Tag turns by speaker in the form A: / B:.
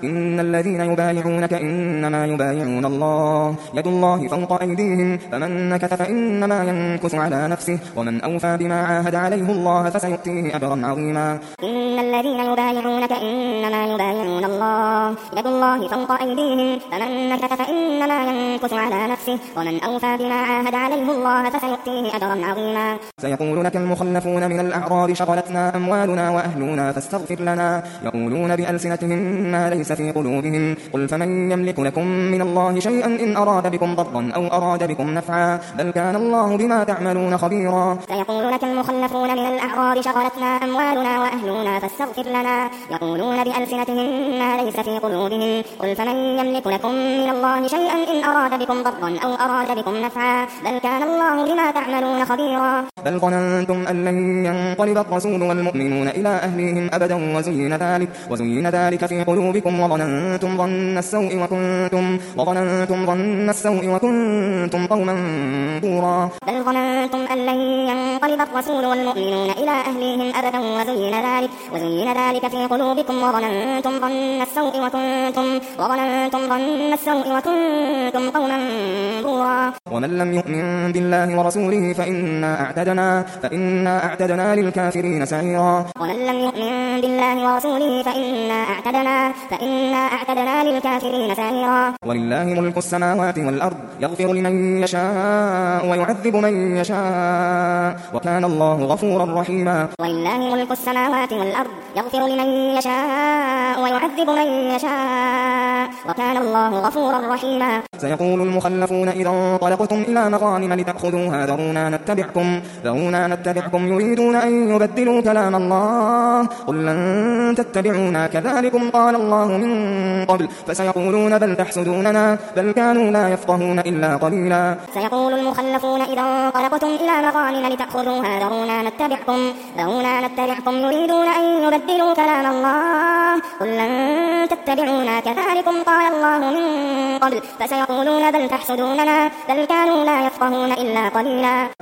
A: إن الذين يبايعونك إنما يبايعون الله يد الله فوق أيديهم فمن نكث فإنما ينكث على نفسه ومن أوفى بما عاهد عليه الله فسيؤتيه أجرا عظيما.
B: إن الذين يبايعونك إنما يبايعون الله يد الله فوق أيديهم فمن نكث فإنما ينكث على نفسه ومن أوفى بما عاهد عليه الله فسيؤتيه أجرا عظيما.
A: سيقول لك المخلفون من الأعراب شغلتنا أموالنا وأهلنا فاستغفر لنا يقولون بألسنتهم ما ليس في قلوبهم قل فمن يملك لكم من الله شيئا إن أراد بكم ضرا أو أراد بكم نفعا بل كان الله بما تعملون خبيرا.
B: سيقول لك المخلفون من الأعراب شغلتنا أموالنا وأهلنا فاستغفر لنا يقولون بألسنتهم ما ليس في قلوبهم قل فمن يملك لكم من الله شيئا إن أراد بكم ضرا أو أراد بكم نفعا بل كان الله بما تعملون خبيرا.
A: بل ظننتم أن لن ينقلب الرسول والمؤمنون إلى أهليهم أبدا وزين ذلك في قلوبكم وظننتم ظن السوء وكنتم قوما بورا.
B: بل ظننتم أن لن ينقلب الرسول والمؤمنون إلى أهليهم أبدا وزين ذلك في قلوبكم وظننتم ظن السوء وكنتم قوما بورا.
A: ومن لم يؤمن بالله ورسوله فإنا أعتدنا للكافرين سعيرا.
B: ومن لم يؤمن بالله ورسوله فإنا أعتدنا للكافرين سعيرا.
A: ولله ملك السماوات والأرض يغفر لمن يشاء ويعذب من يشاء وكان الله غفورا رحيما.
B: ولله ملك السماوات والأرض يغفر لمن يشاء ويعذب من يشاء وكان الله غفورا رحيما.
A: سيقول المخلفون إذا انطلقتم إلى مغانم لتأخذوها ذرونا نتبعكم يريدون أن يبدلوا كلام الله قل لن تتبعونا كذلكم قال الله من قبل فسيقولون بل تحسدوننا بل كانوا لا يفقهون إلا قليلا.
B: سيقول المخلفون إذا انطلقتم إلى مغانم لتأخذوها ذرونا نتبعكم يريدون أن يبدلوا كلام الله قل لن تتبعونا كذلكم قال الله من قبل فسيقولون بل تحسدوننا بل كانوا لا يفقهون إلا قليلا.